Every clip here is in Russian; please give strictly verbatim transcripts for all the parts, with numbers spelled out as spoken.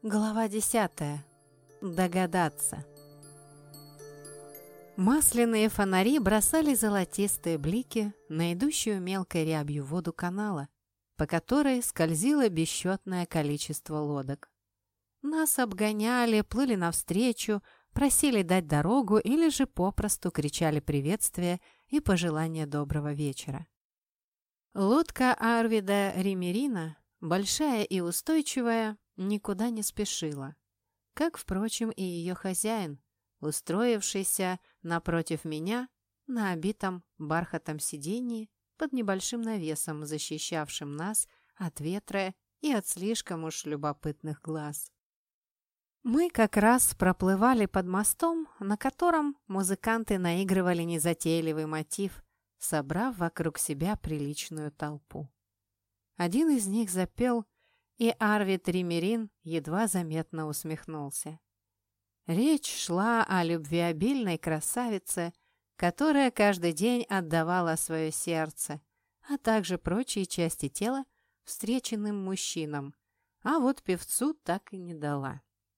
Глава десятая. Догадаться. Масляные фонари бросали золотистые блики на идущую мелкой рябью воду канала, по которой скользило бесчетное количество лодок. Нас обгоняли, плыли навстречу, просили дать дорогу или же попросту кричали приветствия и пожелания доброго вечера. Лодка Арвида Римерина, большая и устойчивая, никуда не спешила, как, впрочем, и ее хозяин, устроившийся напротив меня на обитом бархатом сиденье под небольшим навесом, защищавшим нас от ветра и от слишком уж любопытных глаз. Мы как раз проплывали под мостом, на котором музыканты наигрывали незатейливый мотив, собрав вокруг себя приличную толпу. Один из них запел, и Арвид Римерин едва заметно усмехнулся. Речь шла о любвеобильной красавице, которая каждый день отдавала свое сердце, а также прочие части тела встреченным мужчинам, а вот певцу так и не дала.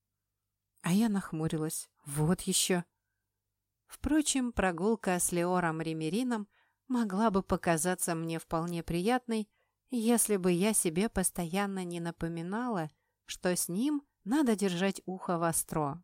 А я нахмурилась. Вот еще. Впрочем, прогулка с Леором Римерином могла бы показаться мне вполне приятной, если бы я себе постоянно не напоминала, что с ним надо держать ухо востро.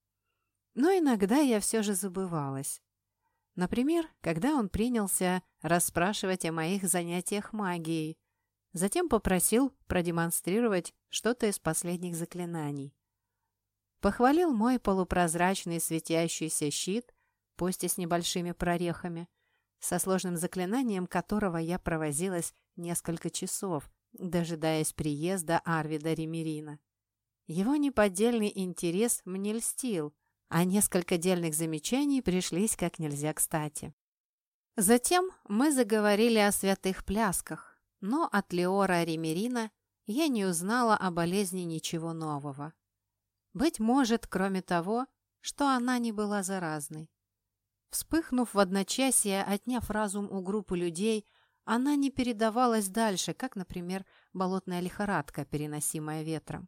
Но иногда я все же забывалась. Например, когда он принялся расспрашивать о моих занятиях магией, затем попросил продемонстрировать что-то из последних заклинаний. Похвалил мой полупрозрачный светящийся щит, пусть и с небольшими прорехами, со сложным заклинанием которого я провозилась несколько часов, дожидаясь приезда Арвида Римерина. Его неподдельный интерес мне льстил, а несколько дельных замечаний пришлись как нельзя кстати. Затем мы заговорили о святых плясках, но от Леора Римерина я не узнала о болезни ничего нового. Быть может, кроме того, что она не была заразной. Вспыхнув в одночасье, отняв разум у группы людей, она не передавалась дальше, как, например, болотная лихорадка, переносимая ветром.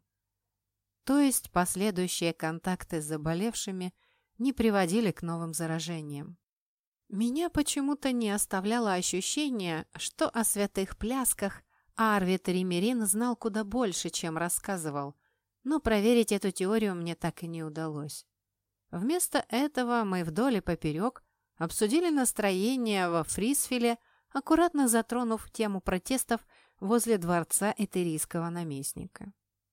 То есть последующие контакты с заболевшими не приводили к новым заражениям. Меня почему-то не оставляло ощущение, что о святых плясках Арвид Римерин знал куда больше, чем рассказывал, но проверить эту теорию мне так и не удалось. Вместо этого мы вдоль и поперек обсудили настроение во Фрисфиле, аккуратно затронув тему протестов возле дворца этерийского наместника.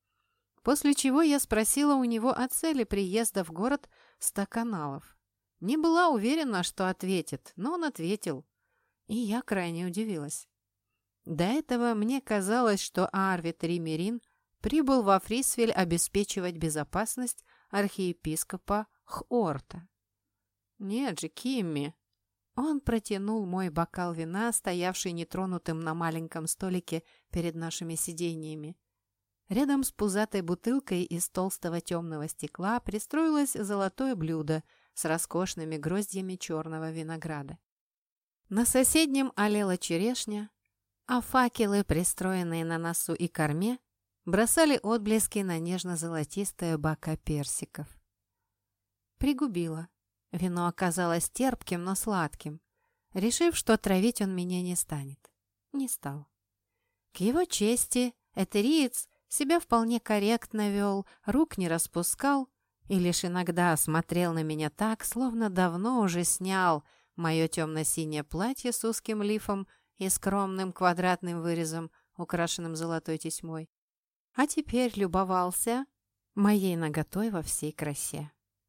После чего я спросила у него о цели приезда в город ста каналов. Не была уверена, что ответит, но он ответил, и я крайне удивилась. До этого мне казалось, что Арвид Римерин прибыл во Фрисфиль обеспечивать безопасность архиепископа Хорта. Нет же, Кимми. Он протянул мой бокал вина, стоявший нетронутым на маленьком столике перед нашими сиденьями. Рядом с пузатой бутылкой из толстого темного стекла пристроилось золотое блюдо с роскошными гроздьями черного винограда. На соседнем олела черешня, а факелы, пристроенные на носу и корме, бросали отблески на нежно-золотистое бока персиков. Пригубила. Вино оказалось терпким, но сладким. Решив, что травить он меня не станет. Не стал. К его чести, этериец себя вполне корректно вел, рук не распускал и лишь иногда смотрел на меня так, словно давно уже снял мое темно-синее платье с узким лифом и скромным квадратным вырезом, украшенным золотой тесьмой. А теперь любовался моей наготой во всей красе.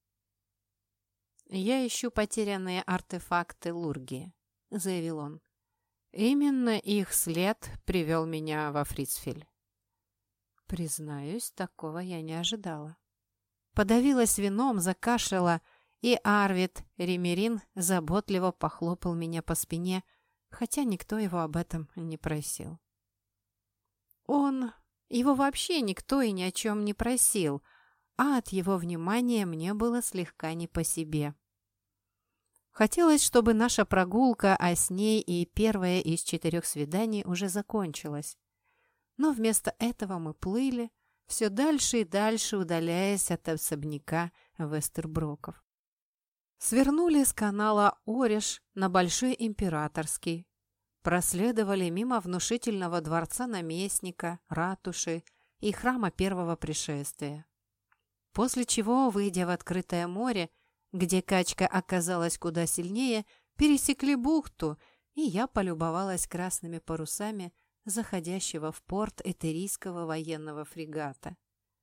«Я ищу потерянные артефакты Лургии», — заявил он. «Именно их след привел меня во Фрисфиль». Признаюсь, такого я не ожидала. Подавилась вином, закашляла, и Арвид Римерин заботливо похлопал меня по спине, хотя никто его об этом не просил. Он... Его вообще никто и ни о чем не просил, а от его внимания мне было слегка не по себе. Хотелось, чтобы наша прогулка, а с ней и первое из четырех свиданий уже закончилась. Но вместо этого мы плыли, все дальше и дальше удаляясь от особняка Вестерброков. Свернули с канала Ориш на Большой Императорский, проследовали мимо внушительного дворца наместника, ратуши и храма первого пришествия. После чего, выйдя в открытое море, где качка оказалась куда сильнее, пересекли бухту, и я полюбовалась красными парусами заходящего в порт этерийского военного фрегата.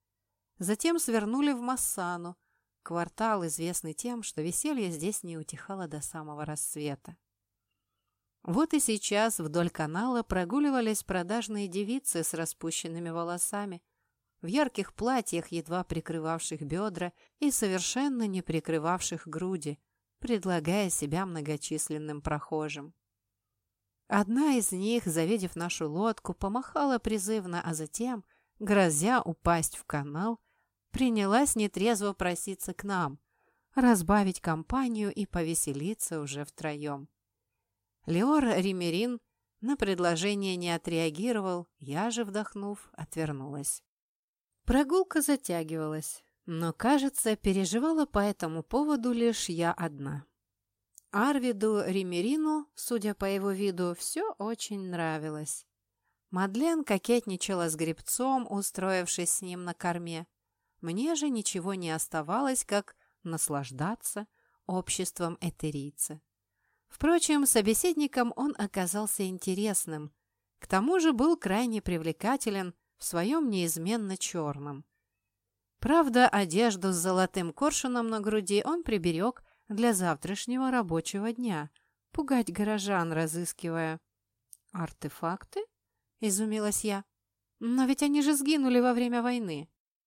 Затем свернули в Массану, квартал, известный тем, что веселье здесь не утихало до самого рассвета. Вот и сейчас вдоль канала прогуливались продажные девицы с распущенными волосами, в ярких платьях, едва прикрывавших бедра и совершенно не прикрывавших груди, предлагая себя многочисленным прохожим. Одна из них, завидев нашу лодку, помахала призывно, а затем, грозя упасть в канал, принялась нетрезво проситься к нам, разбавить компанию и повеселиться уже втроем. Леор Римерин на предложение не отреагировал, я же, вдохнув, отвернулась. Прогулка затягивалась, но, кажется, переживала по этому поводу лишь я одна. Арвиду Римерину, судя по его виду, все очень нравилось. Мадлен кокетничала с гребцом, устроившись с ним на корме. Мне же ничего не оставалось, как наслаждаться обществом этерийца. Впрочем, собеседником он оказался интересным. К тому же был крайне привлекателен в своем неизменно черном. Правда, одежду с золотым коршуном на груди он приберег для завтрашнего рабочего дня, пугать горожан, разыскивая. «Артефакты?» – изумилась я. «Но ведь они же сгинули во время войны».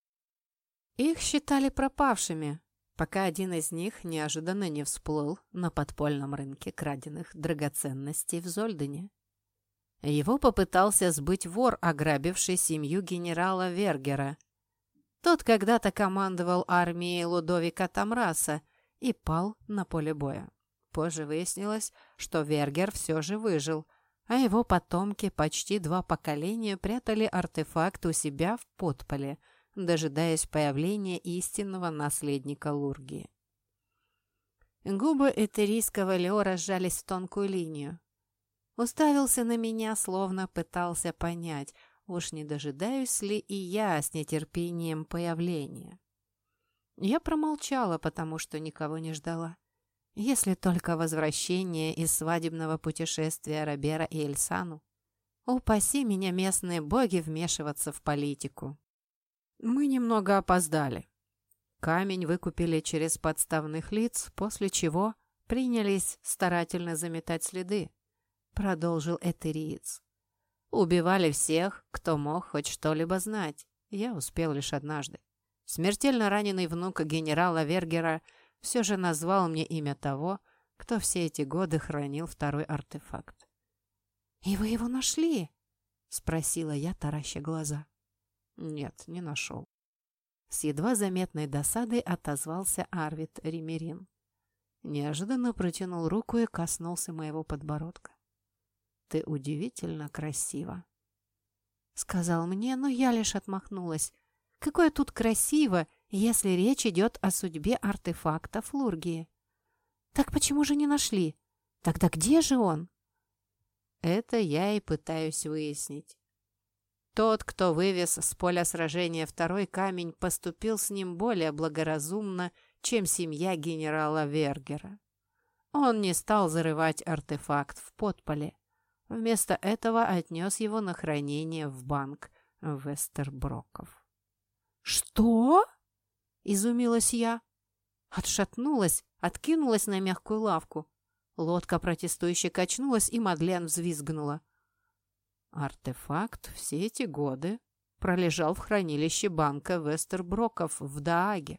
Их считали пропавшими, пока один из них неожиданно не всплыл на подпольном рынке краденных драгоценностей в Зольдене. Его попытался сбыть вор, ограбивший семью генерала Вергера. Тот когда-то командовал армией Лудовика Тамраса и пал на поле боя. Позже выяснилось, что Вергер все же выжил, а его потомки почти два поколения прятали артефакт у себя в подполе, дожидаясь появления истинного наследника Лургии. Губы этерийского Леора сжались в тонкую линию. Уставился на меня, словно пытался понять, уж не дожидаюсь ли и я с нетерпением появления. Я промолчала, потому что никого не ждала. Если только возвращение из свадебного путешествия Робера и Эльсану. Упаси меня, местные боги, вмешиваться в политику. Мы немного опоздали. Камень выкупили через подставных лиц, после чего принялись старательно заметать следы, продолжил этериец. Убивали всех, кто мог хоть что-либо знать. Я успел лишь однажды. Смертельно раненый внук генерала Вергера все же назвал мне имя того, кто все эти годы хранил второй артефакт. «И вы его нашли?» — спросила я, тараща глаза. «Нет, не нашел». С едва заметной досадой отозвался Арвид Римерин. Неожиданно протянул руку и коснулся моего подбородка. «Ты удивительно красива», — сказал мне, но я лишь отмахнулась. «Какое тут красиво, если речь идет о судьбе артефактов Лургии? Так почему же не нашли? Тогда где же он?» Это я и пытаюсь выяснить. Тот, кто вывез с поля сражения второй камень, поступил с ним более благоразумно, чем семья генерала Вергера. Он не стал зарывать артефакт в подполе. Вместо этого отнес его на хранение в банк Вестерброков. «Что?» – изумилась я. Отшатнулась, откинулась на мягкую лавку. Лодка протестующе качнулась, и Мадлен взвизгнула. Артефакт все эти годы пролежал в хранилище банка Вестерброков в Дааге.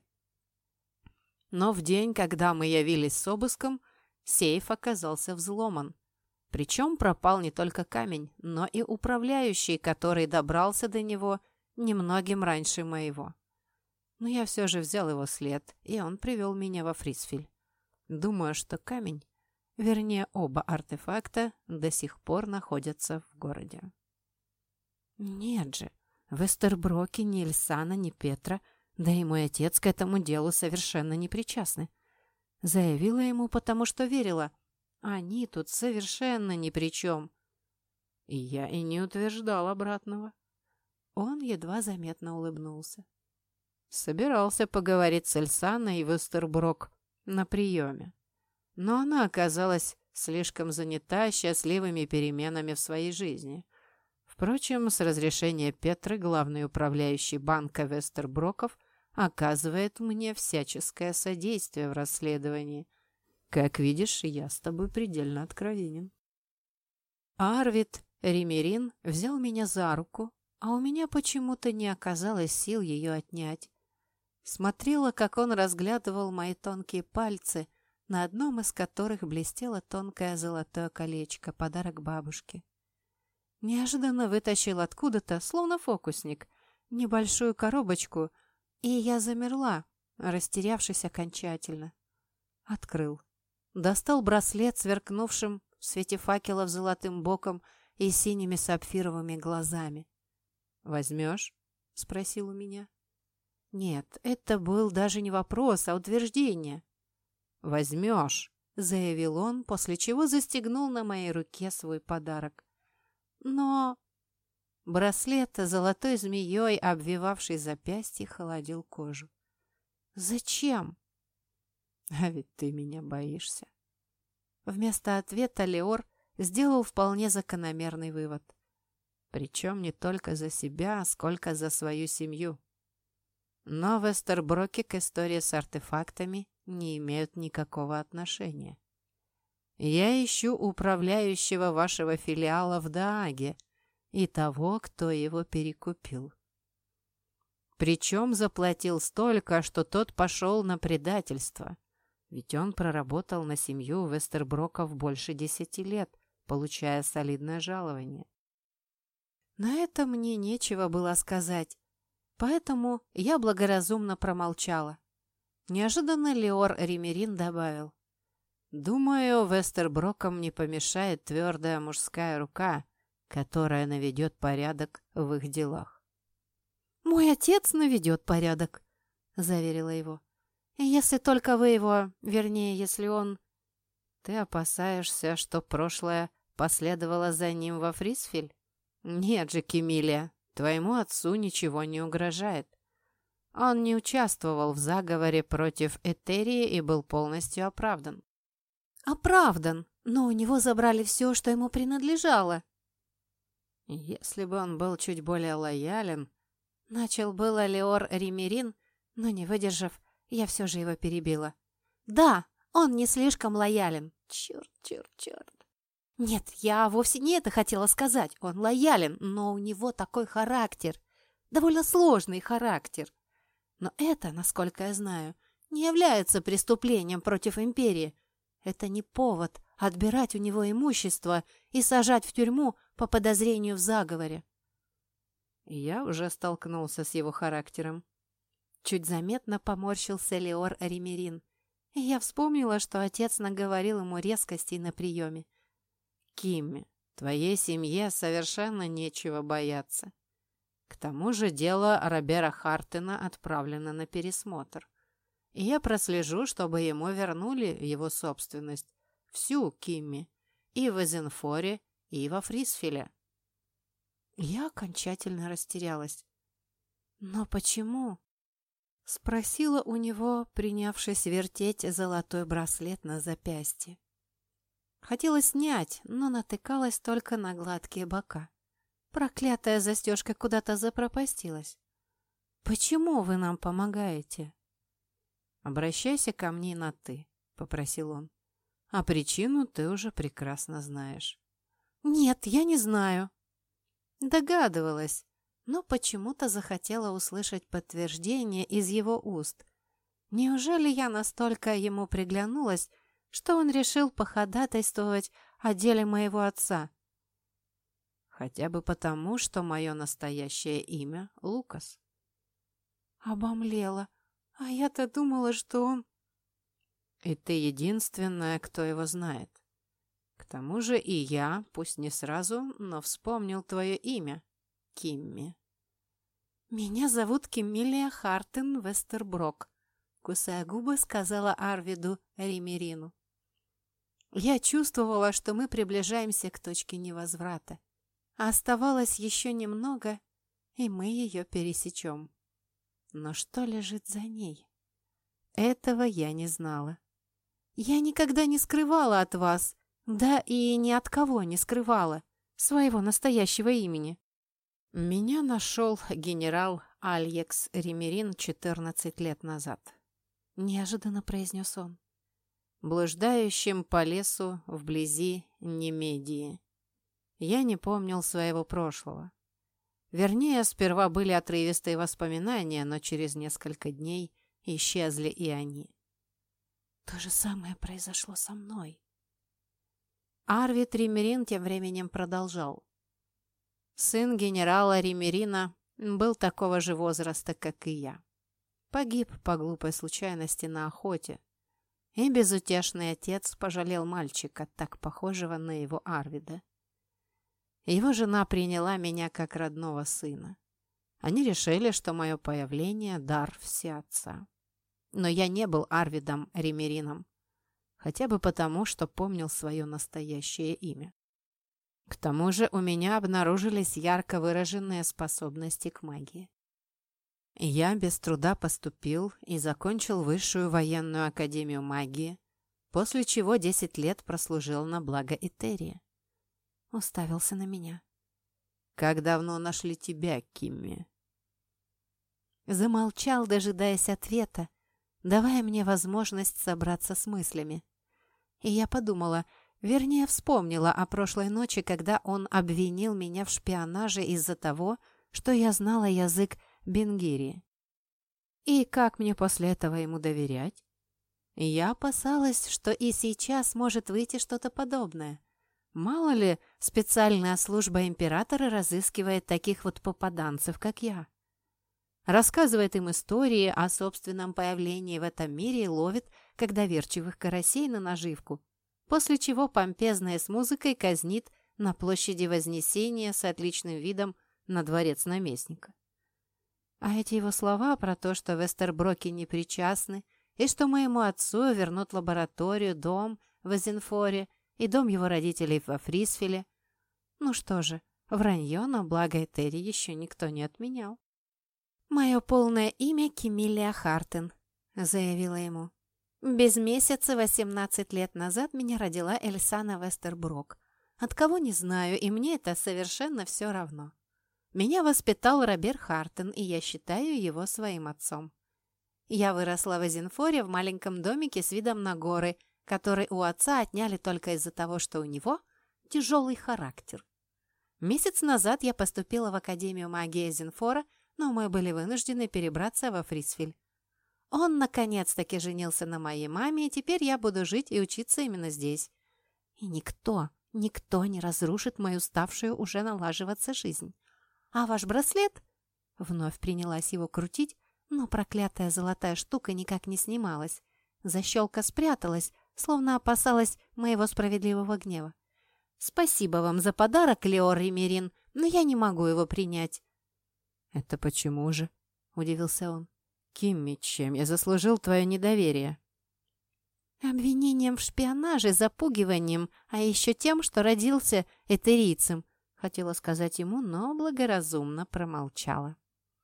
Но в день, когда мы явились с обыском, сейф оказался взломан. Причем пропал не только камень, но и управляющий, который добрался до него немногим раньше моего. Но я все же взял его след, и он привел меня во Фрисфиль. Думаю, что камень, вернее, оба артефакта до сих пор находятся в городе. Нет же, В Эстерброке ни Эльсана, ни Петра, да и мой отец к этому делу совершенно не причастны. Заявила ему, потому что верила. Они тут совершенно ни при чем. И я и не утверждал обратного. Он едва заметно улыбнулся. Собирался поговорить с Эльсаной в Эстерброк на приеме. Но она оказалась слишком занята счастливыми переменами в своей жизни. Впрочем, с разрешения Петры главный управляющий банка Вестерброков оказывает мне всяческое содействие в расследовании. Как видишь, я с тобой предельно откровенен. Арвид Римерин взял меня за руку, а у меня почему-то не оказалось сил ее отнять. Смотрела, как он разглядывал мои тонкие пальцы, на одном из которых блестело тонкое золотое колечко, подарок бабушке. Неожиданно вытащил откуда-то, словно фокусник, небольшую коробочку, и я замерла, растерявшись окончательно. Открыл. Достал браслет, сверкнувшим в свете факелов золотым боком и синими сапфировыми глазами. «Возьмешь?» — спросил у меня. Нет, это был даже не вопрос, а утверждение. «Возьмешь», — заявил он, после чего застегнул на моей руке свой подарок. Но браслет золотой змеей, обвивавший запястье, холодил кожу. «Зачем?» «А ведь ты меня боишься». Вместо ответа Леор сделал вполне закономерный вывод. Причем не только за себя, сколько за свою семью. Но в Эстерброке к истории с артефактами не имеют никакого отношения. Я ищу управляющего вашего филиала в Дааге и того, кто его перекупил. Причем заплатил столько, что тот пошел на предательство. Ведь он проработал на семью Вестерброков больше десяти лет, получая солидное жалование. На это мне нечего было сказать, поэтому я благоразумно промолчала. Неожиданно Леор Римерин добавил. «Думаю, Вестерброкам не помешает твердая мужская рука, которая наведет порядок в их делах». «Мой отец наведет порядок», — заверила его. «Если только вы его, вернее, если он...» «Ты опасаешься, что прошлое последовало за ним во Фрисфель? Нет же, Кемилия, твоему отцу ничего не угрожает. Он не участвовал в заговоре против Этерии и был полностью оправдан». «Оправдан, но у него забрали все, что ему принадлежало». «Если бы он был чуть более лоялен...» Начал было Леор Римерин, но, не выдержав, я все же его перебила. «Да, он не слишком лоялен. Черт, черт, черт. Нет, я вовсе не это хотела сказать. Он лоялен, но у него такой характер. Довольно сложный характер. Но это, насколько я знаю, не является преступлением против империи. Это не повод отбирать у него имущество и сажать в тюрьму по подозрению в заговоре». Я уже столкнулся с его характером. Чуть заметно поморщился Леор Римерин, и я вспомнила, что отец наговорил ему резкостей на приеме. «Кимми, твоей семье совершенно нечего бояться. К тому же дело Робера Хартена отправлено на пересмотр, и я прослежу, чтобы ему вернули его собственность, всю Кимми, и в Эзенфоре, и во Фрисфеле». Я окончательно растерялась. «Но почему?» — спросила у него, принявшись вертеть золотой браслет на запястье. Хотела снять, но натыкалась только на гладкие бока. Проклятая застежка куда-то запропастилась. «Почему вы нам помогаете?» «Обращайся ко мне на «ты», — попросил он. «А причину ты уже прекрасно знаешь». «Нет, я не знаю». Догадывалась, но почему-то захотела услышать подтверждение из его уст. Неужели я настолько ему приглянулась, что он решил походатайствовать о деле моего отца? Хотя бы потому, что мое настоящее имя — Лукас. Обомлела, а я-то думала, что он... И ты единственная, кто его знает. К тому же и я, пусть не сразу, но вспомнил твое имя, Кимми. «Меня зовут Кеммилия Хартен Вестерброк», — кусая губы, сказала Арвиду Римерину. Я чувствовала, что мы приближаемся к точке невозврата. Оставалось еще немного, и мы ее пересечем. Но что лежит за ней? Этого я не знала. Я никогда не скрывала от вас, да и ни от кого не скрывала своего настоящего имени. Меня нашел генерал Альекс Римерин четырнадцать лет назад. Неожиданно произнес он. Блуждающим по лесу вблизи Немедии. Я не помнил своего прошлого. Вернее, сперва были отрывистые воспоминания, но через несколько дней исчезли и они. То же самое произошло со мной. Арвид Римерин тем временем продолжал. Сын генерала Римерина был такого же возраста, как и я. Погиб по глупой случайности на охоте. И безутешный отец пожалел мальчика, так похожего на его Арвида. Его жена приняла меня как родного сына. Они решили, что мое появление – дар всеотца. Но я не был Арвидом Римерином, хотя бы потому, что помнил свое настоящее имя. К тому же у меня обнаружились ярко выраженные способности к магии. Я без труда поступил и закончил Высшую военную академию магии, после чего десять лет прослужил на благо Итерии. Уставился на меня. «Как давно нашли тебя, Кимми?» Замолчал, дожидаясь ответа, давая мне возможность собраться с мыслями. И я подумала, вернее, вспомнила о прошлой ночи, когда он обвинил меня в шпионаже из-за того, что я знала язык Бенгири. И как мне после этого ему доверять? Я опасалась, что и сейчас может выйти что-то подобное. Мало ли, специальная служба императора разыскивает таких вот попаданцев, как я. Рассказывает им истории о собственном появлении в этом мире и ловит, как доверчивых карасей, на наживку, после чего помпезно и с музыкой казнит на площади Вознесения с отличным видом на дворец наместника. А эти его слова про то, что Вестерброки не причастны, и что моему отцу вернут лабораторию, дом в Азенфоре и дом его родителей во Фрисфеле. Ну что же, вранье, но благо Этери еще никто не отменял. «Мое полное имя Кеммилия Хартен», — заявила ему. «Без месяца восемнадцать лет назад меня родила Эльсана Вестерброк. От кого не знаю, и мне это совершенно все равно. Меня воспитал Робер Хартен, и я считаю его своим отцом. Я выросла в Азенфоре в маленьком домике с видом на горы, который у отца отняли только из-за того, что у него тяжелый характер. Месяц назад я поступила в Академию магии Азенфора, но мы были вынуждены перебраться во Фрисфель. Он наконец-таки женился на моей маме, и теперь я буду жить и учиться именно здесь. И никто, никто не разрушит мою ставшую уже налаживаться жизнь. А ваш браслет?» Вновь принялась его крутить, но проклятая золотая штука никак не снималась. Защелка спряталась, словно опасалась моего справедливого гнева. «Спасибо вам за подарок, Леор Римерин, но я не могу его принять». «Это почему же?» – удивился он. «Кимми, чем я заслужил твое недоверие?» «Обвинением в шпионаже, запугиванием, а еще тем, что родился этерийцем», – хотела сказать ему, но благоразумно промолчала.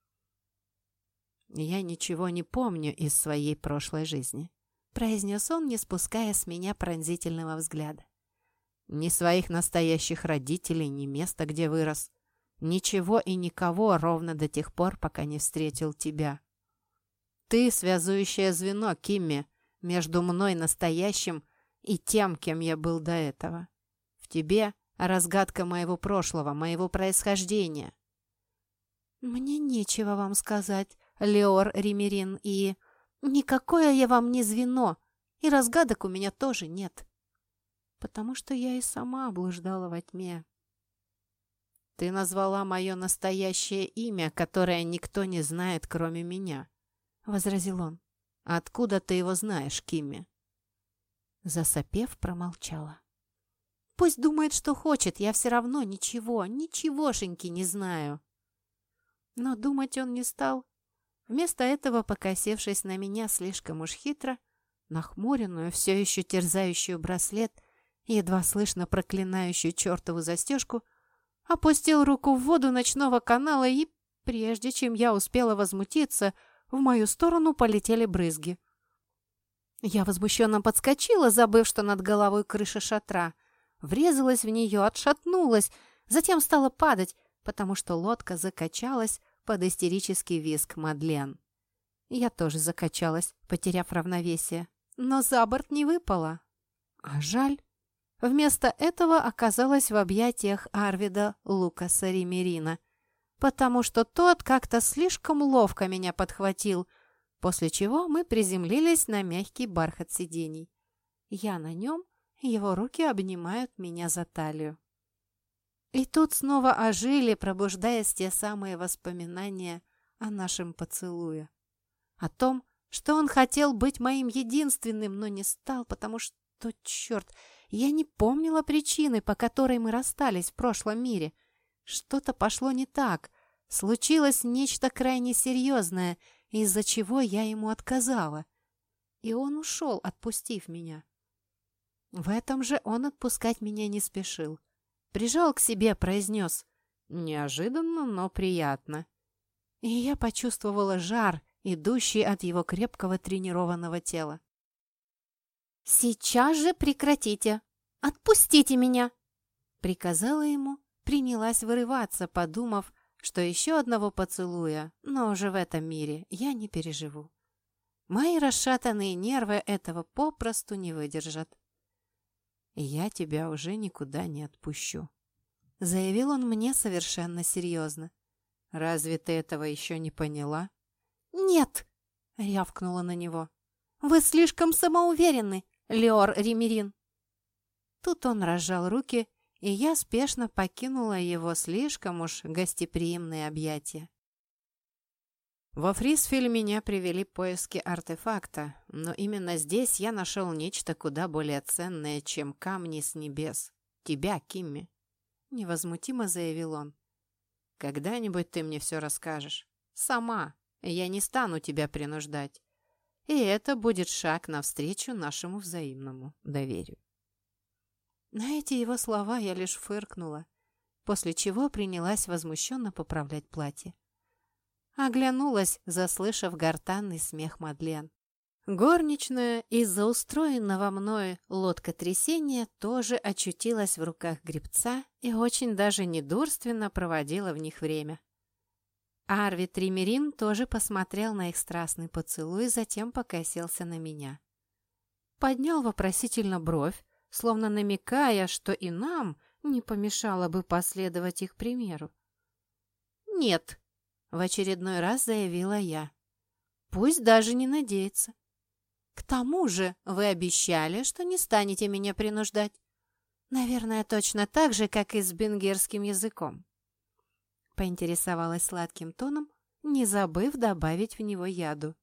«Я ничего не помню из своей прошлой жизни», – произнес он, не спуская с меня пронзительного взгляда. «Ни своих настоящих родителей, ни места, где вырос. Ничего и никого ровно до тех пор, пока не встретил тебя. Ты связующее звено, Кимми, между мной настоящим и тем, кем я был до этого. В тебе разгадка моего прошлого, моего происхождения». «Мне нечего вам сказать, Леор Римерин, и никакое я вам не звено, и разгадок у меня тоже нет, потому что я и сама блуждала во тьме». «Ты назвала мое настоящее имя, которое никто не знает, кроме меня», — возразил он. «Откуда ты его знаешь, Кимми?» Засопев, промолчала. «Пусть думает, что хочет, я все равно ничего, ничегошеньки не знаю». Но думать он не стал. Вместо этого, покосившись на меня слишком уж хитро, нахмуренную, все еще терзающую браслет, едва слышно проклинающую чертову застежку, опустил руку в воду ночного канала и, прежде чем я успела возмутиться, в мою сторону полетели брызги. Я возмущенно подскочила, забыв, что над головой крыша шатра, врезалась в нее, отшатнулась, затем стала падать, потому что лодка закачалась под истерический визг Мадлен. Я тоже закачалась, потеряв равновесие, но за борт не выпала. А жаль. Вместо этого оказалась в объятиях Арвида Лукаса Римерина, потому что тот как-то слишком ловко меня подхватил, после чего мы приземлились на мягкий бархат сидений. Я на нем, его руки обнимают меня за талию. И тут снова ожили, пробуждаясь те самые воспоминания о нашем поцелуе. О том, что он хотел быть моим единственным, но не стал, потому что, черт, я не помнила причины, по которой мы расстались в прошлом мире. Что-то пошло не так. Случилось нечто крайне серьезное, из-за чего я ему отказала. И он ушел, отпустив меня. В этом же он отпускать меня не спешил. Прижал к себе, произнес «неожиданно, но приятно». И я почувствовала жар, идущий от его крепкого тренированного тела. «Сейчас же прекратите! Отпустите меня!» Приказала ему, принялась вырываться, подумав, что еще одного поцелуя, но уже в этом мире, я не переживу. Мои расшатанные нервы этого попросту не выдержат. «Я тебя уже никуда не отпущу», — заявил он мне совершенно серьезно. «Разве ты этого еще не поняла?» «Нет!» — рявкнула на него. «Вы слишком самоуверенны, Леор Римерин!» Тут он разжал руки, и я спешно покинула его слишком уж гостеприимные объятия. Во Фрисфель меня привели поиски артефакта, но именно здесь я нашел нечто куда более ценное, чем камни с небес. Тебя, Кимми, — невозмутимо заявил он. Когда-нибудь ты мне все расскажешь. Сама. Я не стану тебя принуждать. И это будет шаг навстречу нашему взаимному доверию. На эти его слова я лишь фыркнула, после чего принялась возмущенно поправлять платье. Оглянулась, заслышав гортанный смех Мадлен. Горничная из-за устроенного мною лодкотрясения тоже очутилась в руках гребца и очень даже недурственно проводила в них время. Арвид Римерин тоже посмотрел на их страстный поцелуй, затем покосился на меня. Поднял вопросительно бровь, словно намекая, что и нам не помешало бы последовать их примеру. «Нет», — в очередной раз заявила я. «Пусть даже не надеется. К тому же вы обещали, что не станете меня принуждать. Наверное, точно так же, как и с бенгерским языком». Поинтересовалась сладким тоном, не забыв добавить в него яду.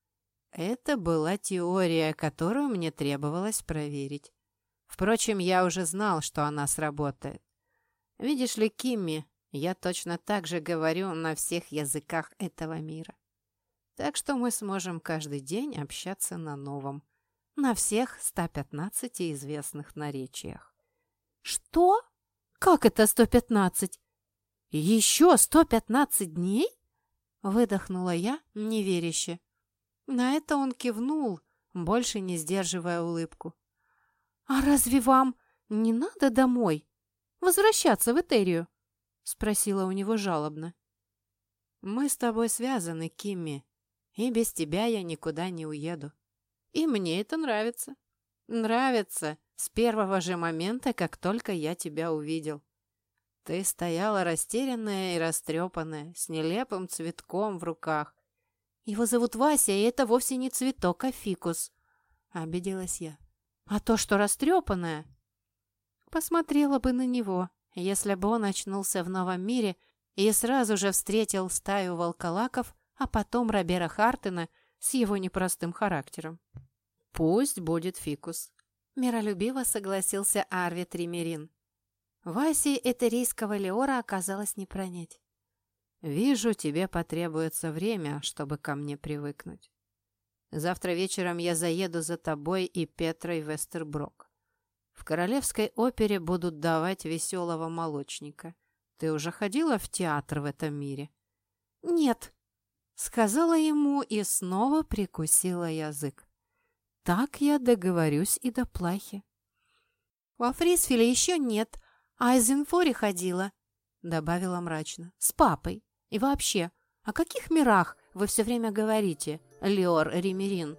Это была теория, которую мне требовалось проверить. Впрочем, я уже знал, что она сработает. Видишь ли, Кимми, я точно так же говорю на всех языках этого мира. Так что мы сможем каждый день общаться на новом, на всех ста пятнадцати известных наречиях. Что? Как это сто пятнадцать? Еще сто пятнадцать дней? Выдохнула я, неверяще. На это он кивнул, больше не сдерживая улыбку. «А разве вам не надо домой? Возвращаться в Этерию?» — спросила у него жалобно. «Мы с тобой связаны, Кимми, и без тебя я никуда не уеду. И мне это нравится. Нравится с первого же момента, как только я тебя увидел. Ты стояла растерянная и растрепанная, с нелепым цветком в руках. Его зовут Вася, и это вовсе не цветок, а фикус», — обиделась я. «А то, что растрепанное...» Посмотрела бы на него, если бы он очнулся в новом мире и сразу же встретил стаю волколаков, а потом Робера Хартена с его непростым характером. «Пусть будет фикус», — миролюбиво согласился Арвид Римерин. Васе этерийского Леора оказалось не пронять. Вижу, тебе потребуется время, чтобы ко мне привыкнуть. Завтра вечером я заеду за тобой и Петрой в Эстерброк. В Королевской опере будут давать «Веселого молочника». Ты уже ходила в театр в этом мире?» «Нет», — сказала ему и снова прикусила язык. «Так я договорюсь и до плахи». «Во Фрисфиле еще нет, а из Инфори ходила», — добавила мрачно. «С папой. И вообще, о каких мирах вы все время говорите, Леор Ремерин?»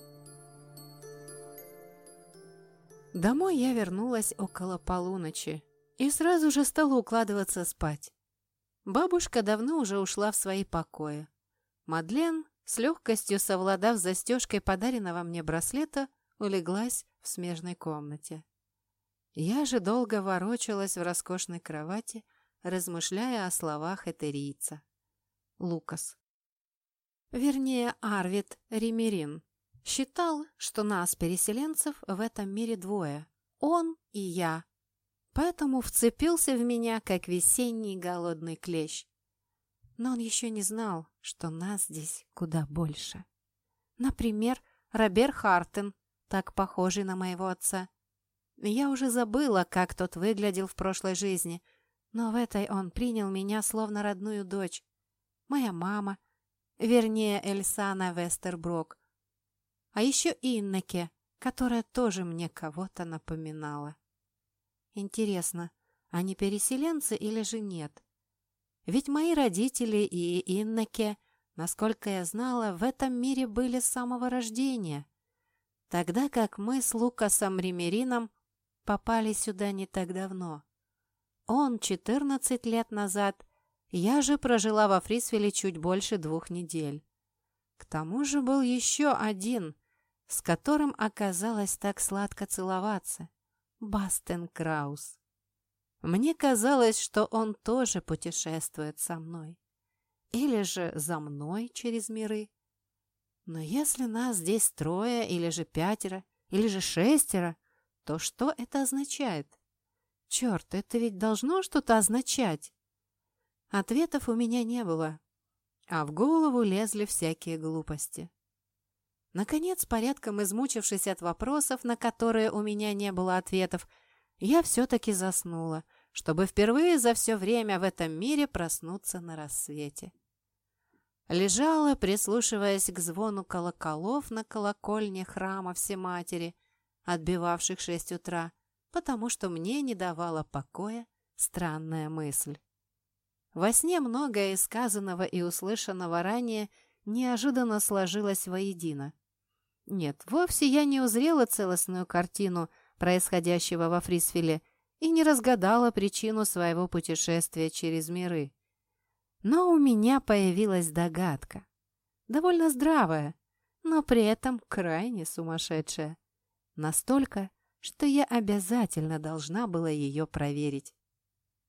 Домой я вернулась около полуночи и сразу же стала укладываться спать. Бабушка давно уже ушла в свои покои. Мадлен, с легкостью совладав с застежкой подаренного мне браслета, улеглась в смежной комнате. Я же долго ворочалась в роскошной кровати, размышляя о словах этерийца. Лукас. Вернее, Арвид Ремерин считал, что нас, переселенцев, в этом мире двое. Он и я. Поэтому вцепился в меня, как весенний голодный клещ. Но он еще не знал, что нас здесь куда больше. Например, Робер Хартен, так похожий на моего отца. Я уже забыла, как тот выглядел в прошлой жизни, но в этой он принял меня словно родную дочь. Моя мама, вернее, Эльсана Вестерброк. А еще Иннеке, которая тоже мне кого-то напоминала. Интересно, они переселенцы или же нет? Ведь мои родители и Иннеке, насколько я знала, в этом мире были с самого рождения, тогда как мы с Лукасом Ремерином попали сюда не так давно. Он четырнадцать лет назад, я же прожила во Фрисфиле чуть больше двух недель. К тому же был еще один, с которым оказалось так сладко целоваться. Бастен Краус. Мне казалось, что он тоже путешествует со мной. Или же за мной через миры. Но если нас здесь трое, или же пятеро, или же шестеро, то что это означает? Черт, это ведь должно что-то означать. Ответов у меня не было, а в голову лезли всякие глупости. Наконец, порядком измучившись от вопросов, на которые у меня не было ответов, я все-таки заснула, чтобы впервые за все время в этом мире проснуться на рассвете. Лежала, прислушиваясь к звону колоколов на колокольне храма Всематери, отбивавших шесть утра, потому что мне не давала покоя странная мысль. Во сне многое из сказанного и услышанного ранее неожиданно сложилось воедино. Нет, вовсе я не узрела целостную картину происходящего во Фрисфиле и не разгадала причину своего путешествия через миры. Но у меня появилась догадка, довольно здравая, но при этом крайне сумасшедшая. Настолько, что я обязательно должна была ее проверить.